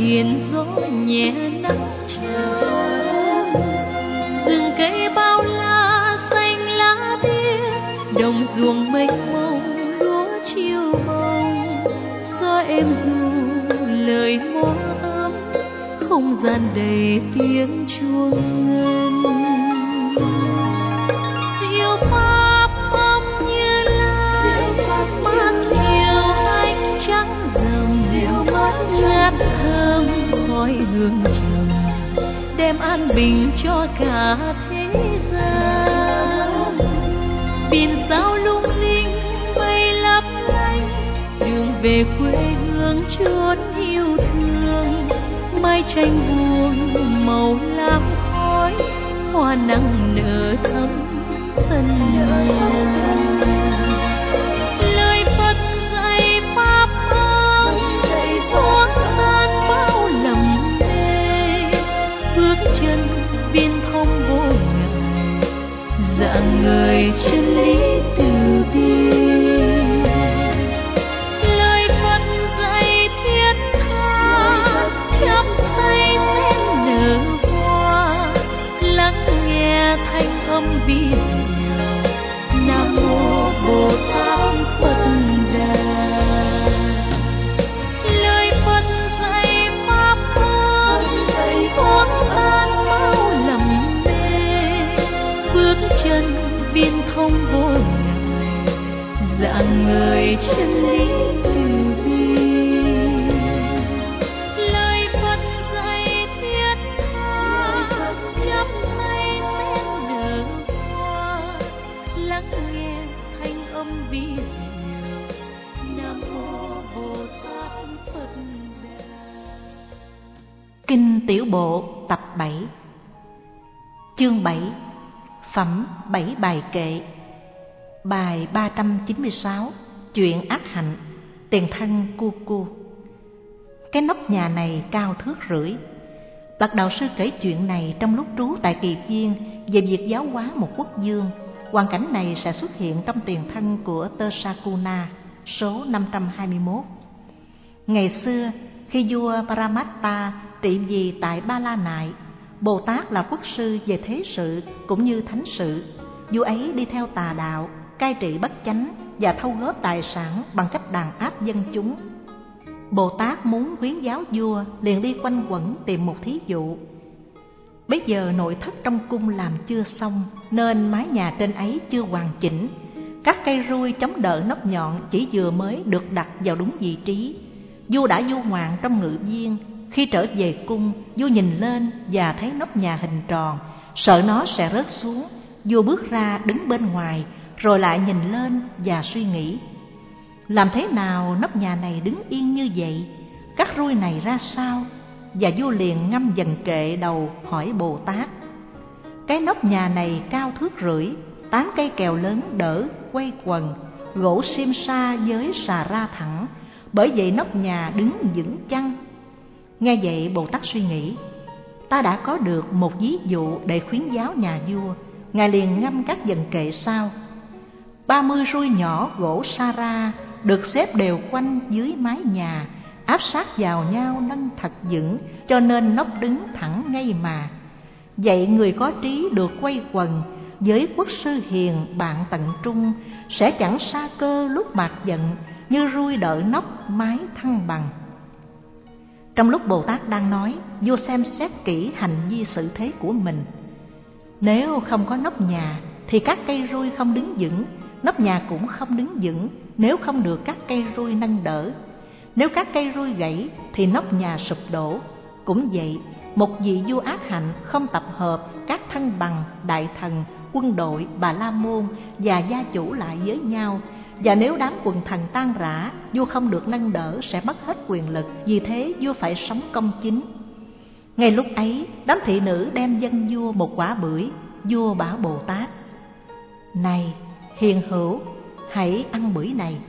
thuyền gió nhẹ nắng trao, rừng cây bao la xanh lá biếc, đồng ruộng mênh mông lúa chiều mong, gió êm ru lời mõ ấm, không gian đầy tiếng chuông ngân. Diệu pháp âm như lai, mát diệu ánh trắng rồng, ngát thơm khói hương trầm, đem an bình cho cả thế gian. Biển sao lung linh mây lấp lánh, đường về quê hương chốn yêu thương. Mai tranh buông màu lam khói, hoa nắng nở thắm sân nhà. Lời Phật dạy pháp âm, thuốc tan bao lầm mê, bước chân viên thông vô ngại, dạng người chân lý từ bi. Lời Phật dạy thiết tha, chắp tay bên nở hoa, lắng nghe thanh âm vi diệu. Nam mô Bồ Tát Phật Đà. Lời Phật dạy pháp âm, thuốc tan bao lầm mê, bước chân viên thông vô ngại, dạng người chân lý từ bi. Lời Phật dạy thiết tha, chắp tay bên nở hoa, lắng nghe thanh âm vi diệu. Nam mô Bồ Tát Phật Đà. Kinh Tiểu Bộ tập 7. Chương 7. Phẩm 7 bài kệ. Bài 396. Chuyện ác hạnh. Tiền thân cu cu. Cái nóc nhà này cao thước rưỡi. Bậc đạo sư kể chuyện này trong lúc trú tại Kỳ Viên về việc giáo hóa một quốc dương. Hoàn cảnh này sẽ xuất hiện trong tiền thân của Tersakuna, số 521. Ngày xưa, khi vua Paramatta trị vì tại Ba La Nại, Bồ Tát là quốc sư về thế sự cũng như thánh sự. Vua ấy đi theo tà đạo, cai trị bất chánh và thâu góp tài sản bằng cách đàn áp dân chúng. Bồ Tát muốn khuyến giáo vua, liền đi quanh quẩn tìm một thí dụ. Bây giờ nội thất trong cung làm chưa xong, nên mái nhà trên ấy chưa hoàn chỉnh. Các cây rui chống đỡ nóc nhọn chỉ vừa mới được đặt vào đúng vị trí. Vua đã du ngoạn trong ngự viên. Khi trở về cung, vua nhìn lên và thấy nóc nhà hình tròn, sợ nó sẽ rớt xuống. Vua bước ra đứng bên ngoài, rồi lại nhìn lên và suy nghĩ: làm thế nào nóc nhà này đứng yên như vậy? Các rui này ra sao? Và vua liền ngâm dần kệ đầu hỏi Bồ Tát: cái nóc nhà này cao thước rưỡi, tán cây kèo lớn đỡ quay quần, gỗ xiêm sa với xà ra thẳng, bởi vậy nóc nhà đứng vững chăng? Nghe vậy Bồ Tát suy nghĩ: ta đã có được một ví dụ để khuyến giáo nhà vua. Ngài liền ngâm các dần kệ sau: 30 rui nhỏ gỗ sa ra được xếp đều quanh dưới mái nhà, áp sát vào nhau nâng thật vững, cho nên nóc đứng thẳng ngay mà. Vậy người có trí được quay quần với quốc sư hiền bạn tận trung, sẽ chẳng sa cơ lúc bạc giận, như rui đỡ nóc mái thăng bằng. Trong lúc Bồ Tát đang nói, vua xem xét kỹ hành vi sự thế của mình. Nếu không có nóc nhà thì các cây rui không đứng vững, nóc nhà cũng không đứng vững nếu không được các cây rui nâng đỡ. Nếu các cây rui gãy thì nóc nhà sụp đổ. Cũng vậy, một vị vua ác hạnh không tập hợp các thân bằng, đại thần, quân đội, bà la môn và gia chủ lại với nhau, và nếu đám quần thần tan rã, vua không được nâng đỡ sẽ mất hết quyền lực. Vì thế vua phải sống công chính. Ngay lúc ấy, đám thị nữ đem dâng vua một quả bưởi. Vua bảo Bồ Tát: này hiền hữu, hãy ăn bưởi này.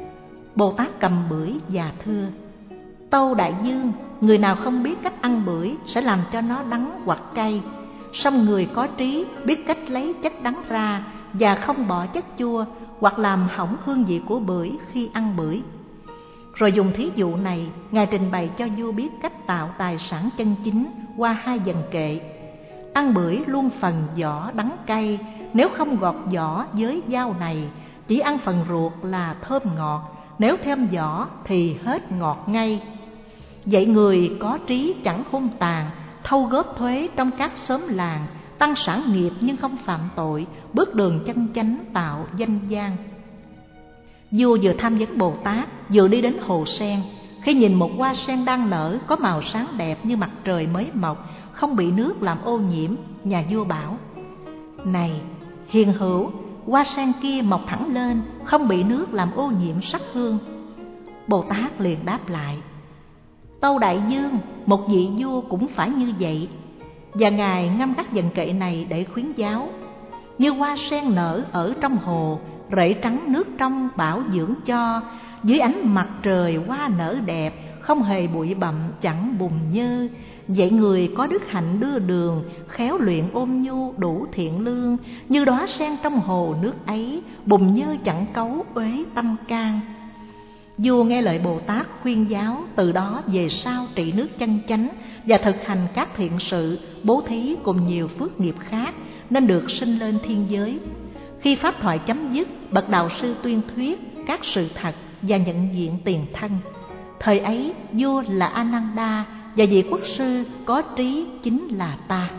Bồ Tát cầm bưởi và thưa: tâu đại dương, người nào không biết cách ăn bưởi sẽ làm cho nó đắng hoặc cay. Song người có trí biết cách lấy chất đắng ra và không bỏ chất chua hoặc làm hỏng hương vị của bưởi khi ăn bưởi. Rồi dùng thí dụ này, Ngài trình bày cho vua biết cách tạo tài sản chân chính qua hai dần kệ. Ăn bưởi luôn phần vỏ đắng cay, nếu không gọt vỏ với dao này, chỉ ăn phần ruột là thơm ngọt, nếu thêm vỏ thì hết ngọt ngay. Vậy người có trí chẳng hung tàn, thâu góp thuế trong các xóm làng, tăng sản nghiệp nhưng không phạm tội, bước đường chân chánh tạo danh gian. Vua vừa tham vấn Bồ Tát, vừa đi đến hồ sen. Khi nhìn một hoa sen đang nở, có màu sáng đẹp như mặt trời mới mọc, không bị nước làm ô nhiễm, nhà vua bảo: Này hiền hữu, hoa sen kia mọc thẳng lên, không bị nước làm ô nhiễm sắc hương. Bồ Tát liền đáp lại: Tâu đại dương, một vị vua cũng phải như vậy. Và Ngài ngâm các dần kệ này để khuyến giáo: Như hoa sen nở ở trong hồ, rễ trắng nước trong bảo dưỡng cho, dưới ánh mặt trời hoa nở đẹp, không hề bụi bặm chẳng bùn nhơ. Vậy người có đức hạnh đưa đường, khéo luyện ôn nhu đủ thiện lương, như đóa sen trong hồ nước ấy, bùn nhơ chẳng cấu uế tâm can. Vua nghe lời Bồ Tát khuyên giáo, từ đó về sau trị nước chân chánh và thực hành các thiện sự, bố thí cùng nhiều phước nghiệp khác, nên được sinh lên thiên giới. Khi pháp thoại chấm dứt, bậc đạo sư tuyên thuyết các sự thật và nhận diện tiền thân. Thời ấy vua là Ananda và vị quốc sư có trí chính là ta.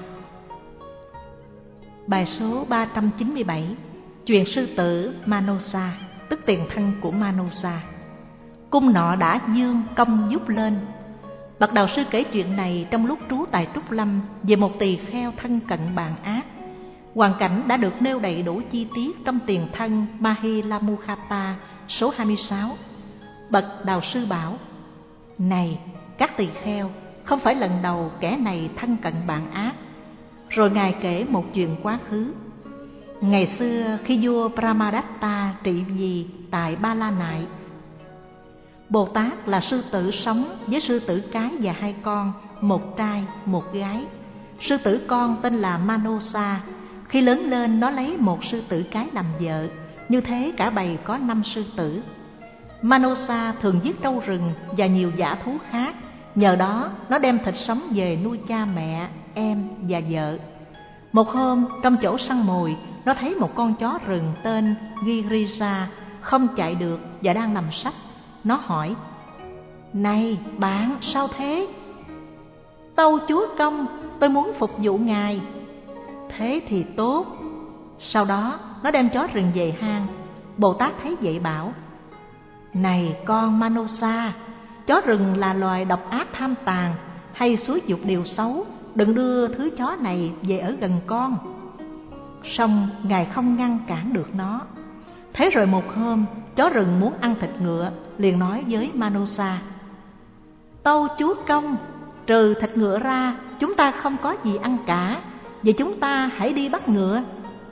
Bài số 397. Chuyện sư tử Manosa, tức tiền thân của Manosa. Cung nọ đã dương công giúp lên. Bậc đạo sư kể chuyện này trong lúc trú tại Trúc Lâm về một tỳ kheo thân cận bàn ác. Hoàn cảnh đã được nêu đầy đủ chi tiết trong tiền thân Mahilamukhata số 26. Bậc đạo sư bảo: Này các tỳ kheo, không phải lần đầu kẻ này thân cận bạn ác. Rồi Ngài kể một chuyện quá khứ. Ngày xưa khi vua Brahmadatta trị vì tại Ba La Nại, Bồ Tát là sư tử sống với sư tử cái và hai con, một trai một gái. Sư tử con tên là Manosa. Khi lớn lên nó lấy một sư tử cái làm vợ. Như thế cả bầy có 5 sư tử. Manosa thường giết trâu rừng và nhiều dã thú khác. Nhờ đó nó đem thịt sống về nuôi cha mẹ, em và vợ. Một hôm trong chỗ săn mồi, nó thấy một con chó rừng tên Girija không chạy được và đang nằm sấp. Nó hỏi: Này bạn, sao thế? Tâu chúa công, tôi muốn phục vụ ngài. Thế thì tốt. Sau đó nó đem chó rừng về hang. Bồ Tát thấy vậy bảo: Này con Manosa, chó rừng là loài độc ác tham tàn, hay xúi giục điều xấu, đừng đưa thứ chó này về ở gần con. Song Ngài không ngăn cản được nó. Thế rồi một hôm, chó rừng muốn ăn thịt ngựa, liền nói với Manosa: Tâu chúa công, trừ thịt ngựa ra, chúng ta không có gì ăn cả. Vậy chúng ta hãy đi bắt ngựa.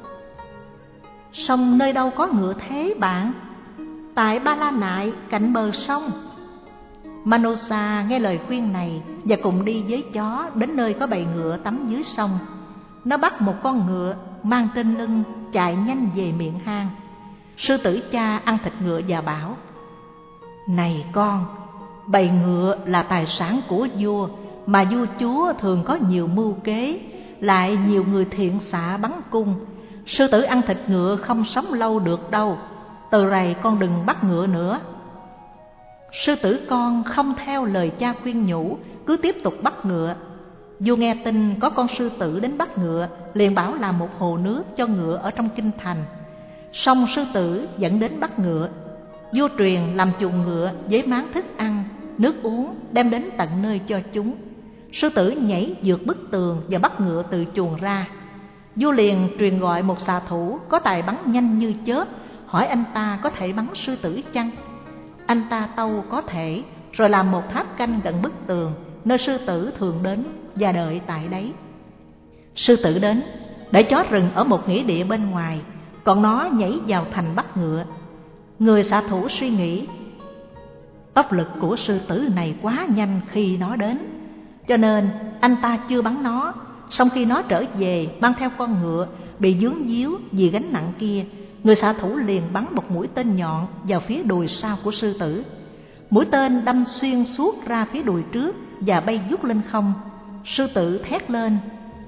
Song nơi đâu có ngựa thế bạn? Tại Ba La Nại, cạnh bờ sông. Manosa nghe lời khuyên này và cùng đi với chó đến nơi có bầy ngựa tắm dưới sông. Nó bắt một con ngựa mang trên lưng, chạy nhanh về miệng hang. Sư tử cha ăn thịt ngựa và bảo: Này con, bầy ngựa là tài sản của vua, mà vua chúa thường có nhiều mưu kế, lại nhiều người thiện xạ bắn cung. Sư tử ăn thịt ngựa không sống lâu được đâu. Từ rày con đừng bắt ngựa nữa. Sư tử con không theo lời cha khuyên nhủ, cứ tiếp tục bắt ngựa. Vua nghe tin có con sư tử đến bắt ngựa, liền bảo làm một hồ nước cho ngựa ở trong kinh thành. Xong sư tử dẫn đến bắt ngựa. Vua truyền làm chuồng ngựa với máng thức ăn, nước uống đem đến tận nơi cho chúng. Sư tử nhảy vượt bức tường và bắt ngựa từ chuồng ra. Vua liền truyền gọi một xạ thủ có tài bắn nhanh như chớp, hỏi anh ta có thể bắn sư tử chăng? Anh ta tâu có thể, rồi làm một tháp canh gần bức tường, nơi sư tử thường đến, và đợi tại đấy. Sư tử đến, để chó rừng ở một nghĩa địa bên ngoài, còn nó nhảy vào thành bắt ngựa. Người xạ thủ suy nghĩ: tốc lực của sư tử này quá nhanh khi nó đến, cho nên anh ta chưa bắn nó. Xong khi nó trở về mang theo con ngựa bị vướng víu vì gánh nặng kia, người xạ thủ liền bắn một mũi tên nhọn vào phía đùi sau của sư tử. Mũi tên đâm xuyên suốt ra phía đùi trước và bay vút lên không. Sư tử thét lên: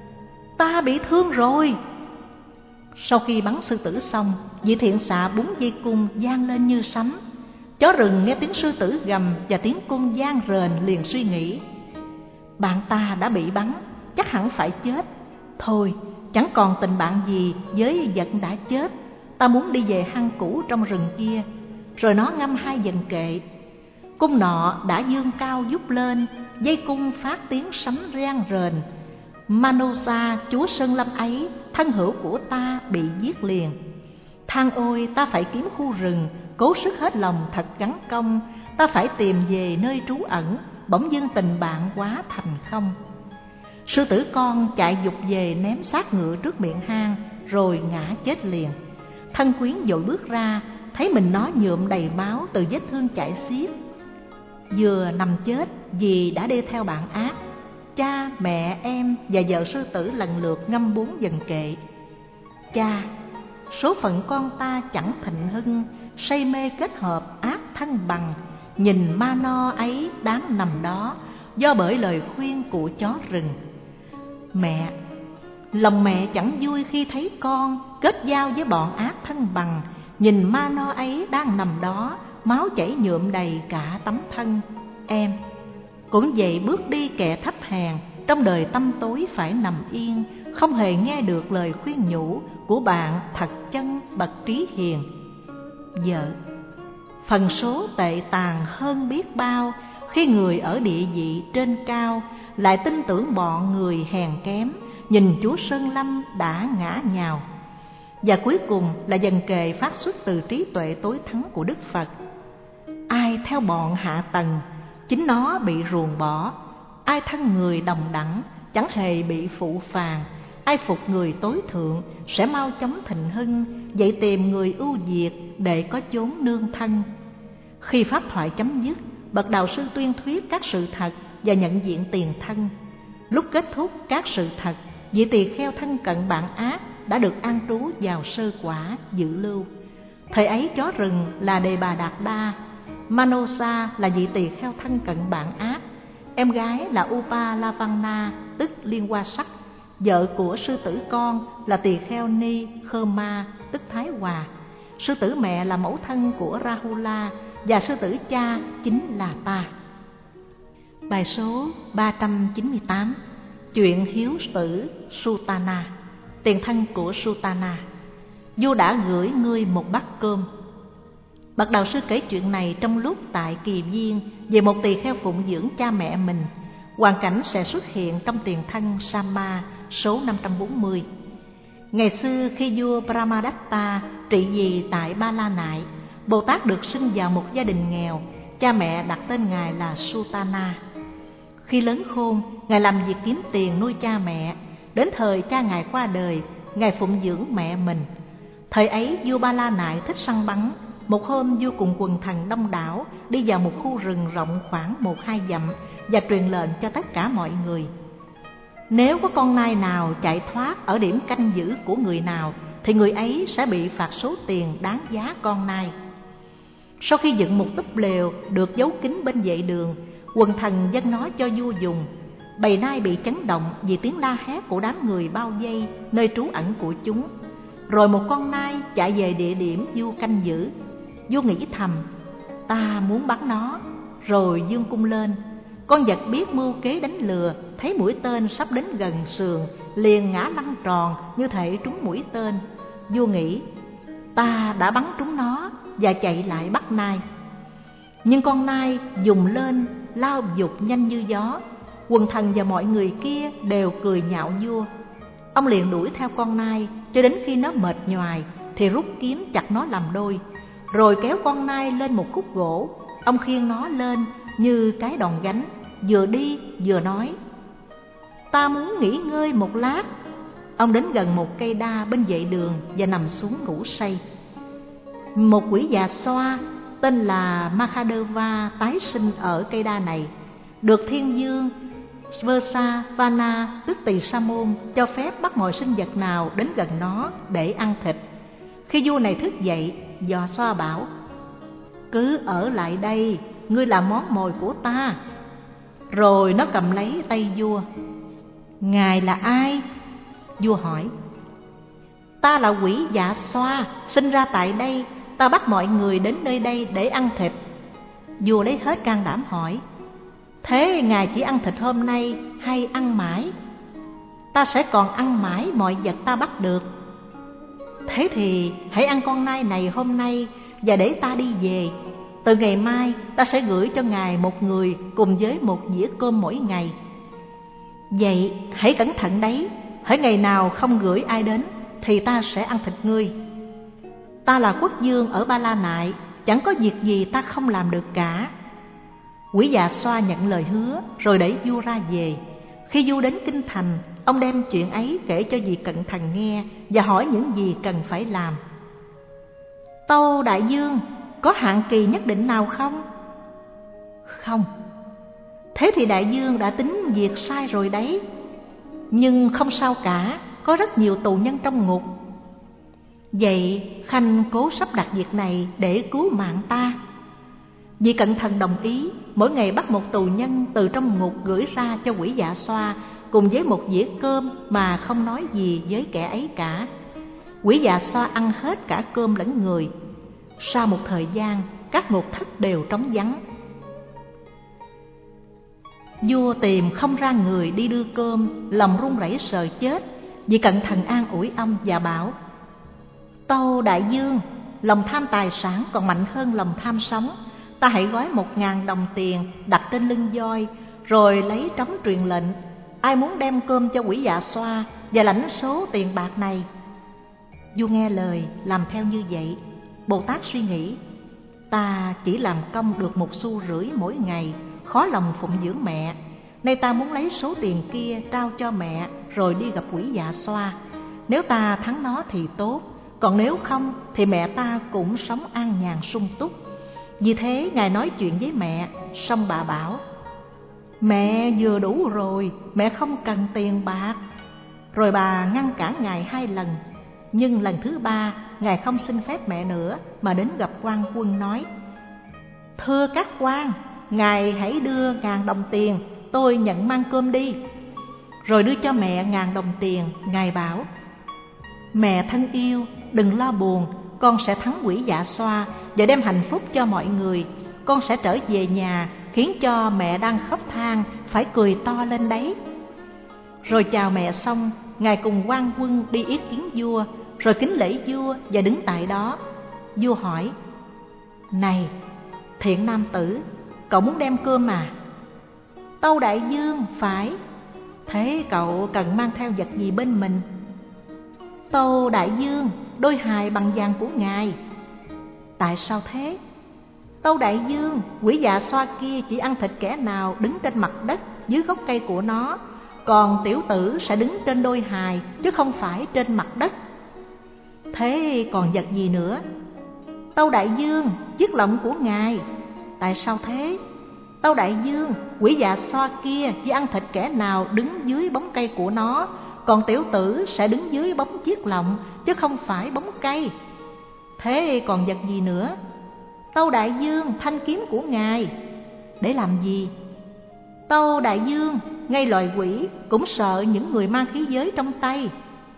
"Ta bị thương rồi!" Sau khi bắn sư tử xong, vị thiện xạ búng dây cung vang lên như sấm. Chó rừng nghe tiếng sư tử gầm và tiếng cung vang rền liền suy nghĩ: bạn ta đã bị bắn, chắc hẳn phải chết. Thôi, chẳng còn tình bạn gì với vật đã chết. Ta muốn đi về hang cũ trong rừng kia. Rồi nó ngâm 2 vần kệ. Cung nọ đã dương cao vút lên, dây cung phát tiếng sấm reng rền. Manosa, chúa Sơn Lâm ấy, thân hữu của ta bị giết liền. Than ôi, ta phải kiếm khu rừng, cố sức hết lòng thật gắng công. Ta phải tìm về nơi trú ẩn, bỗng dưng tình bạn quá thành không. Sư tử con chạy dục về ném xác ngựa trước miệng hang, rồi ngã chết liền. Thân quyến vội bước ra, thấy mình nó nhuộm đầy máu từ vết thương chảy xiết. Vừa nằm chết vì đã đi theo bạn ác, cha, mẹ, em và vợ sư tử lần lượt ngâm 4 vần kệ. Cha, số phận con ta chẳng thịnh hưng, say mê kết hợp ác thân bằng. Nhìn ma no ấy đáng nằm đó, do bởi lời khuyên của chó rừng. Mẹ, lòng mẹ chẳng vui khi thấy con kết giao với bọn ác thân bằng. Nhìn ma no ấy đang nằm đó, máu chảy nhuộm đầy cả tấm thân. Em cũng vậy, bước đi kẻ thấp hèn, trong đời tăm tối phải nằm yên, không hề nghe được lời khuyên nhủ của bạn thật chân bậc trí hiền. Vợ, phần số tệ tàn hơn biết bao, khi người ở địa vị trên cao lại tin tưởng bọn người hèn kém, nhìn chúa Sơn Lâm đã ngã nhào. Và cuối cùng là vần kệ phát xuất từ trí tuệ tối thắng của Đức Phật. Ai theo bọn hạ tầng, chính nó bị ruồng bỏ. Ai thân người đồng đẳng, chẳng hề bị phụ phàng. Ai phục người tối thượng, sẽ mau chóng thịnh hưng. Vậy tìm người ưu việt để có chốn nương thân. Khi pháp thoại chấm dứt, bậc đạo sư tuyên thuyết các sự thật và nhận diện tiền thân. Lúc kết thúc các sự thật, vị tỳ kheo thân cận bạn ác đã được an trú vào sơ quả dự lưu. Thời ấy chó rừng là Đề Bà Đạt Đa, Manosa là vị tỳ kheo thân cận bạn ác, em gái là Upalavanna tức Liên Hoa Sắc, vợ của sư tử con là tỳ kheo Ni Khơ-ma tức Thái Hòa, sư tử mẹ là mẫu thân của Rahula và sư tử cha chính là ta. Bài số 398, chuyện hiếu tử Sutana. Tiền thân của Sutana. Vua đã gửi ngươi một bát cơm. Bậc đạo sư kể chuyện này trong lúc tại Kỳ Viên về một tỳ kheo phụng dưỡng cha mẹ mình. Hoàn cảnh sẽ xuất hiện trong tiền thân Sama số 540. Ngày xưa khi vua Brahmadatta trị vì tại Ba La Nại, Bồ Tát được sinh vào một gia đình nghèo. Cha mẹ đặt tên ngài là Sutana. Khi lớn khôn, ngài làm việc kiếm tiền nuôi cha mẹ. Đến thời cha ngài qua đời, ngài phụng dưỡng mẹ mình. Thời ấy vua Ba La Nại thích săn bắn. Một hôm vua cùng quần thần đông đảo đi vào một khu rừng rộng khoảng 1-2 dặm và truyền lệnh cho tất cả mọi người: nếu có con nai nào chạy thoát ở điểm canh giữ của người nào thì người ấy sẽ bị phạt số tiền đáng giá con nai. Sau khi dựng một túp lều được giấu kín bên vệ đường, quần thần dâng nó cho vua dùng. Bầy nai bị chấn động vì tiếng la hét của đám người bao vây nơi trú ẩn của chúng. Rồi một con nai chạy về địa điểm vua canh giữ. Vua nghĩ thầm: ta muốn bắn nó. Rồi giương cung lên. Con vật biết mưu kế đánh lừa, thấy mũi tên sắp đến gần sườn, liền ngã lăn tròn như thể trúng mũi tên. Vua nghĩ: ta đã bắn trúng nó, và chạy lại bắt nai. Nhưng con nai dùng lên lao vụt nhanh như gió. Quần thần và mọi người kia đều cười nhạo vua. Ông liền đuổi theo con nai cho đến khi nó mệt nhoài thì rút kiếm chặt nó làm đôi. Rồi kéo con nai lên một khúc gỗ. Ông khiêng nó lên như cái đòn gánh, vừa đi vừa nói: ta muốn nghỉ ngơi một lát. Ông đến gần một cây đa bên vệ đường và nằm xuống ngủ say. Một quỷ già xoa tên là Mahadeva tái sinh ở cây đa này, được thiên vương Svesavana tức Tỳ Sa Môn cho phép bắt mọi sinh vật nào đến gần nó để ăn thịt. Khi vua này thức dậy, dò xoa bảo: cứ ở lại đây, ngươi là món mồi của ta. Rồi nó cầm lấy tay vua. Ngài là ai? Vua hỏi. Ta là quỷ Dạ Xoa, sinh ra tại đây. Ta bắt mọi người đến nơi đây để ăn thịt. Vua lấy hết can đảm hỏi. Thế ngài chỉ ăn thịt hôm nay hay ăn mãi? Ta sẽ còn ăn mãi mọi vật ta bắt được. Thế thì hãy ăn con nai này hôm nay và để ta đi về. Từ ngày mai ta sẽ gửi cho ngài một người cùng với một dĩa cơm mỗi ngày. Vậy hãy cẩn thận đấy, hễ ngày nào không gửi ai đến thì ta sẽ ăn thịt ngươi. Ta là quốc vương ở Ba La Nại, chẳng có việc gì ta không làm được cả. Quỷ Dạ Xoa nhận lời hứa rồi đẩy vua ra về. Khi vua đến kinh thành, ông đem chuyện ấy kể cho vị cận thần nghe và hỏi những gì cần phải làm. Tâu đại vương, có hạn kỳ nhất định nào không? Không. Thế thì đại vương đã tính việc sai rồi đấy. Nhưng không sao cả, có rất nhiều tù nhân trong ngục. Vậy Khanh cố sắp đặt việc này để cứu mạng ta. Vị cận thần đồng ý, mỗi ngày bắt một tù nhân từ trong ngục gửi ra cho quỷ Dạ Xoa cùng với một dĩa cơm mà không nói gì với kẻ ấy cả. Quỷ Dạ Xoa ăn hết cả cơm lẫn người. Sau một thời gian, các ngục thất đều trống vắng. Vua tìm không ra người đi đưa cơm, lòng run rẩy sợ chết. Vị cận thần an ủi ông và bảo: Tâu đại vương, lòng tham tài sản còn mạnh hơn lòng tham sống. Ta hãy gói 1.000 đồng tiền đặt trên lưng voi, rồi lấy trống truyền lệnh: ai muốn đem cơm cho quỷ Dạ Xoa và lãnh số tiền bạc này. Vua nghe lời làm theo như vậy. Bồ Tát suy nghĩ: ta chỉ làm công được 1,5 xu mỗi ngày, khó lòng phụng dưỡng mẹ. Nay ta muốn lấy số tiền kia trao cho mẹ rồi đi gặp quỷ Dạ Xoa. Nếu ta thắng nó thì tốt, còn nếu không thì mẹ ta cũng sống an nhàn sung túc. Vì thế ngài nói chuyện với mẹ, xong bà bảo: mẹ vừa đủ rồi, mẹ không cần tiền bạc. Rồi bà ngăn cản ngài 2 lần. Nhưng lần thứ 3 ngài không xin phép mẹ nữa mà đến gặp quan quân nói: thưa các quan, ngài hãy đưa 1.000 đồng tiền, tôi nhận mang cơm đi. Rồi đưa cho mẹ 1.000 đồng tiền. Ngài bảo: mẹ thân yêu, đừng lo buồn, con sẽ thắng quỷ Dạ Xoa và đem hạnh phúc cho mọi người. Con sẽ trở về nhà, khiến cho mẹ đang khóc than phải cười to lên đấy. Rồi chào mẹ xong, ngài cùng quan quân đi yết kiến vua, rồi kính lễ vua và đứng tại đó. Vua hỏi: này thiện nam tử, cậu muốn đem cơm à? Tâu đại vương, phải. Thế cậu cần mang theo vật gì bên mình? Tâu đại vương, đôi hài bằng vàng của ngài. Tại sao thế? Tâu đại vương, quỷ Dạ Xoa kia chỉ ăn thịt kẻ nào đứng trên mặt đất dưới gốc cây của nó, còn tiểu tử sẽ đứng trên đôi hài chứ không phải trên mặt đất. Thế còn vật gì nữa? Tâu đại vương, chiếc lọng của ngài. Tại sao thế? Tâu đại vương, quỷ Dạ Xoa kia chỉ ăn thịt kẻ nào đứng dưới bóng cây của nó, còn tiểu tử sẽ đứng dưới bóng chiếc lọng chứ không phải bóng cây. Thế còn vật gì nữa? Tâu đại vương, thanh kiếm của ngài. Để làm gì? Tâu đại vương, ngay loài quỷ cũng sợ những người mang khí giới trong tay.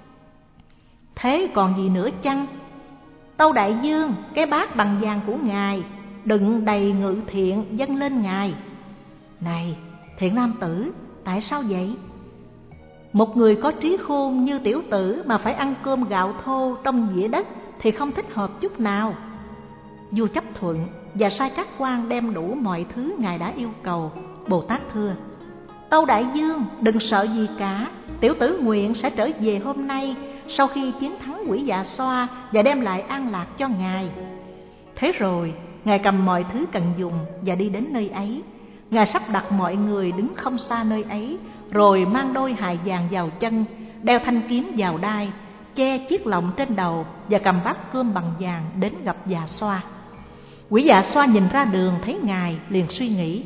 Thế còn gì nữa chăng? Tâu đại vương, cái bát bằng vàng của ngài, đựng đầy ngự thiện dâng lên ngài. Này thiện nam tử, tại sao vậy? Một người có trí khôn như tiểu tử mà phải ăn cơm gạo thô trong dĩa đất thì không thích hợp chút nào. Vua chấp thuận và sai các quan đem đủ mọi thứ ngài đã yêu cầu. Bồ Tát thưa: Tâu đại vương, đừng sợ gì cả, tiểu tử nguyện sẽ trở về hôm nay sau khi chiến thắng quỷ Dạ Xoa và đem lại an lạc cho ngài. Thế rồi ngài cầm mọi thứ cần dùng và đi đến nơi ấy. Ngài sắp đặt mọi người đứng không xa nơi ấy, rồi mang đôi hài vàng vào chân, đeo thanh kiếm vào đai, che chiếc lọng trên đầu và cầm bát cơm bằng vàng đến gặp Dạ Xoa. Quỷ Dạ Xoa nhìn ra đường thấy ngài liền suy nghĩ: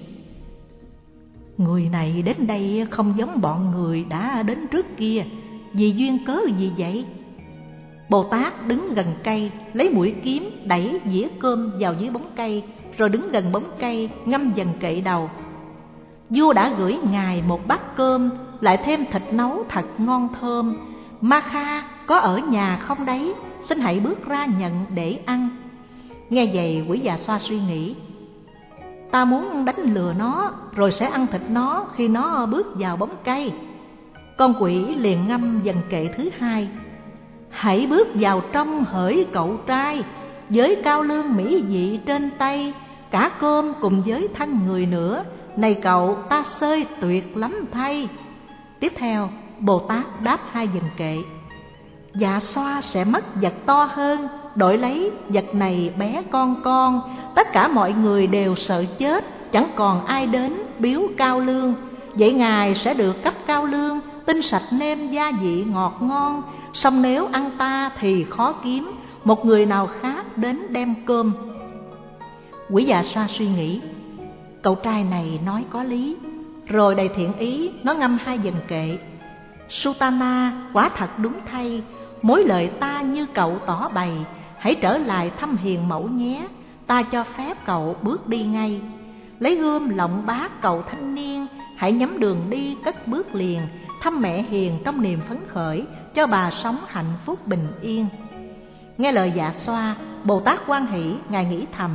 người này đến đây không giống bọn người đã đến trước kia, vì duyên cớ gì vậy? Bồ Tát đứng gần cây, lấy mũi kiếm đẩy dĩa cơm vào dưới bóng cây, rồi đứng gần bóng cây ngâm dần kệ đầu. Vua đã gửi ngài một bát cơm, lại thêm thịt nấu thật ngon thơm. Ma Kha có ở nhà không đấy? Xin hãy bước ra nhận để ăn. Nghe vậy, quỷ già xoa suy nghĩ, ta muốn đánh lừa nó, rồi sẽ ăn thịt nó khi nó bước vào bóng cây. Con quỷ liền ngâm dần kệ thứ hai: hãy bước vào trong hỡi cậu trai, với cao lương mỹ vị trên tay, cả cơm cùng với thân người nữa, này cậu ta xơi tuyệt lắm thay. Tiếp theo, Bồ Tát đáp hai dần kệ: dạ xoa sẽ mất vật to hơn, đổi lấy vật này bé con, tất cả mọi người đều sợ chết, chẳng còn ai đến biếu cao lương. Vậy ngài sẽ được cấp cao lương, tinh sạch nêm gia vị ngọt ngon, song nếu ăn ta thì khó kiếm một người nào khác đến đem cơm. Quỷ già xoa suy nghĩ, cậu trai này nói có lý, rồi đầy thiện ý nó ngâm hai dần kệ: Sutana, quả thật đúng thay, mối lời ta như cậu tỏ bày, hãy trở lại thăm hiền mẫu nhé, ta cho phép cậu bước đi ngay. Lấy gươm lọng bát cậu thanh niên, hãy nhắm đường đi cất bước liền, thăm mẹ hiền trong niềm phấn khởi, cho bà sống hạnh phúc bình yên. Nghe lời dạ xoa, Bồ Tát hoan hỷ, ngài nghĩ thầm: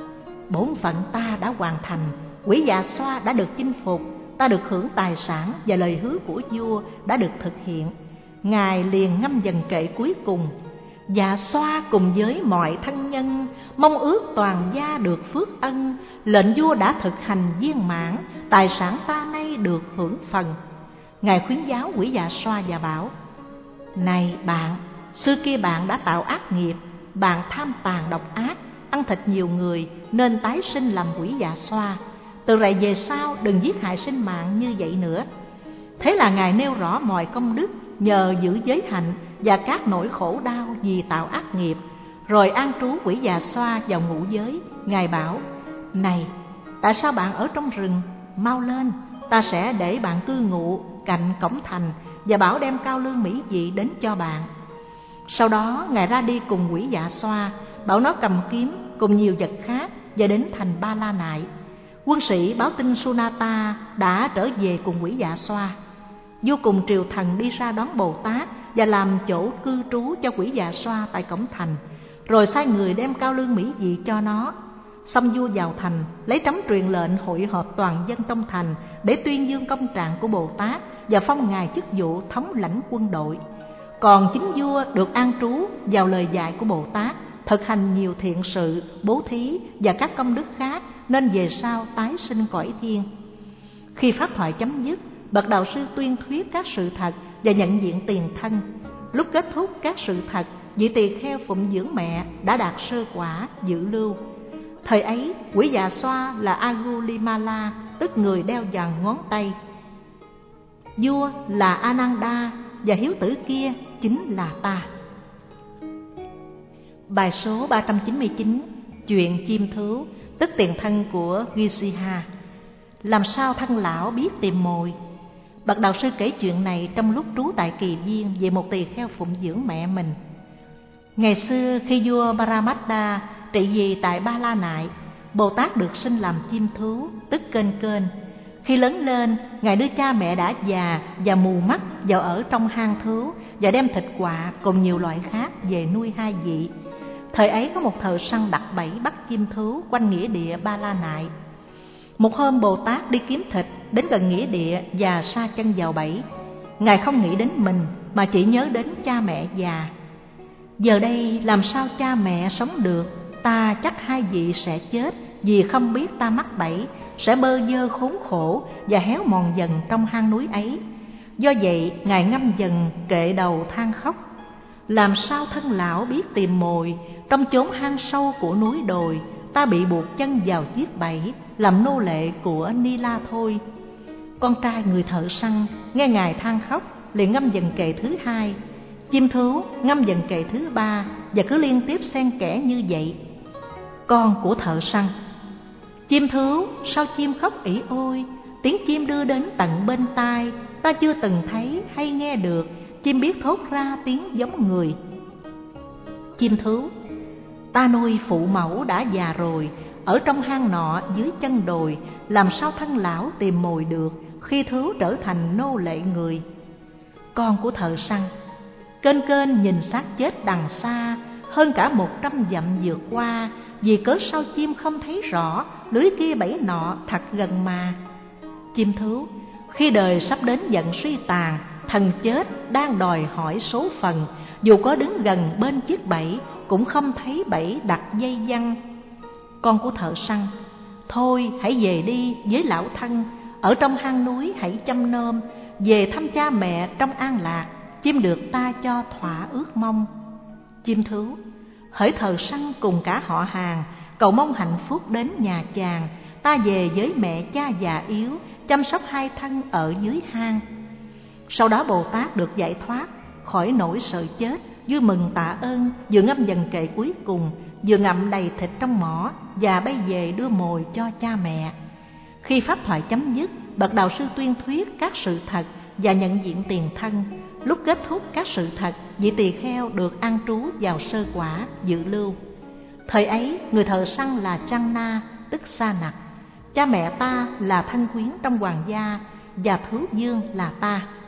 bổn phận ta đã hoàn thành, quỷ dạ xoa đã được chinh phục, ta được hưởng tài sản và lời hứa của vua đã được thực hiện. Ngài liền ngâm dần kệ cuối cùng: dạ xoa cùng với mọi thân nhân, mong ước toàn gia được phước ân, lệnh vua đã thực hành viên mãn, tài sản ta nay được hưởng phần. Ngài khuyến giáo quỷ dạ xoa và bảo: này bạn, xưa kia bạn đã tạo ác nghiệp, bạn tham tàn độc ác, ăn thịt nhiều người nên tái sinh làm quỷ dạ xoa. Từ rày về sau đừng giết hại sinh mạng như vậy nữa. Thế là ngài nêu rõ mọi công đức nhờ giữ giới hạnh và các nỗi khổ đau vì tạo ác nghiệp, rồi an trú quỷ dạ xoa vào ngũ giới. Ngài bảo: này, tại sao bạn ở trong rừng? Mau lên, ta sẽ để bạn cư ngụ cạnh cổng thành và bảo đem cao lương mỹ vị đến cho bạn. Sau đó ngài ra đi cùng quỷ dạ xoa, bảo nó cầm kiếm cùng nhiều vật khác và đến thành Ba La Nại. Quân sĩ báo tin Sunata đã trở về cùng quỷ dạ xoa. Vua cùng triều thần đi ra đón Bồ Tát và làm chỗ cư trú cho quỷ dạ xoa tại cổng thành, rồi sai người đem cao lương mỹ vị cho nó. Xong vua vào thành, lấy trống truyền lệnh hội họp toàn dân trong thành để tuyên dương công trạng của Bồ Tát và phong ngài chức vụ thống lãnh quân đội. Còn chính vua được an trú vào lời dạy của Bồ Tát, thực hành nhiều thiện sự, bố thí và các công đức khác, nên về sau tái sinh cõi thiên. Khi pháp thoại chấm dứt, bậc đạo sư tuyên thuyết các sự thật và nhận diện tiền thân. Lúc kết thúc các sự thật, vị tỳ kheo phụng dưỡng mẹ đã đạt sơ quả dự lưu. Thời ấy, quỷ dạ xoa là Angulimala, tức người đeo vàng ngón tay. Vua là Ananda và hiếu tử kia chính là ta. Bài số 399, chuyện chim thứu, tức tiền thân của Gisiha. Làm sao thân lão biết tìm mồi? Bậc đạo sư kể chuyện này trong lúc trú tại Kỳ Viên về một tỳ kheo phụng dưỡng mẹ mình. Ngày xưa khi vua Paramattha trị vì tại Ba La Nại, Bồ Tát được sinh làm chim thứu, tức kênh kênh. Khi lớn lên, ngài đưa cha mẹ đã già và mù mắt vào ở trong hang thứu và đem thịt quạ cùng nhiều loại khác về nuôi hai vị. Thời ấy có một thợ săn đặt bẫy bắt chim thứu quanh nghĩa địa Ba La Nại. Một hôm Bồ Tát đi kiếm thịt đến gần nghĩa địa và sa chân vào bẫy. Ngài không nghĩ đến mình mà chỉ nhớ đến cha mẹ già. Giờ đây làm sao cha mẹ sống được? Ta chắc hai vị sẽ chết vì không biết ta mắc bẫy, sẽ bơ vơ khốn khổ và héo mòn dần trong hang núi ấy. Do vậy ngài ngâm dần kệ đầu than khóc: làm sao thân lão biết tìm mồi, trong chốn hang sâu của núi đồi, ta bị buộc chân vào chiếc bẫy, làm nô lệ của Nila thôi. Con trai người thợ săn nghe ngài than khóc liền ngâm dần kệ thứ hai, chim thứu ngâm dần kệ thứ ba, và cứ liên tiếp xen kẽ như vậy. Con của thợ săn: chim thứu, sao chim khóc ỉ ôi? Tiếng chim đưa đến tận bên tai, ta chưa từng thấy hay nghe được. Chim biết thốt ra tiếng giống người. Chim thứu: ta nuôi phụ mẫu đã già rồi, ở trong hang nọ dưới chân đồi, làm sao thân lão tìm mồi được khi thú trở thành nô lệ người. Con của thợ săn kênh kênh nhìn xác chết đằng xa, hơn cả 100 dặm vượt qua, vì cớ sao chim không thấy rõ lưới kia bẫy nọ thật gần mà. Chim thú, khi đời sắp đến dần suy tàn, thần chết đang đòi hỏi số phận, dù có đứng gần bên chiếc bẫy cũng không thấy bẫy đặt dây văng. Con của thợ săn, thôi hãy về đi với lão thân, ở trong hang núi hãy chăm nom, về thăm cha mẹ trong an lạc, chim được ta cho thỏa ước mong. Chim thú, hỡi thợ săn cùng cả họ hàng, cầu mong hạnh phúc đến nhà chàng, ta về với mẹ cha già yếu, chăm sóc hai thân ở dưới hang. Sau đó Bồ Tát được giải thoát khỏi nỗi sợ chết, vui mừng tạ ơn, vừa ngâm dần kệ cuối cùng, vừa ngậm đầy thịt trong mỏ và bay về đưa mồi cho cha mẹ. Khi pháp thoại chấm dứt, bậc đạo sư tuyên thuyết các sự thật và nhận diện tiền thân. Lúc kết thúc các sự thật, vị tỳ kheo được an trú vào sơ quả dự lưu. Thời ấy, người thợ săn là Channa, tức Sa Nặc. Cha mẹ ta là thân quyến trong hoàng gia, và thú vương là ta.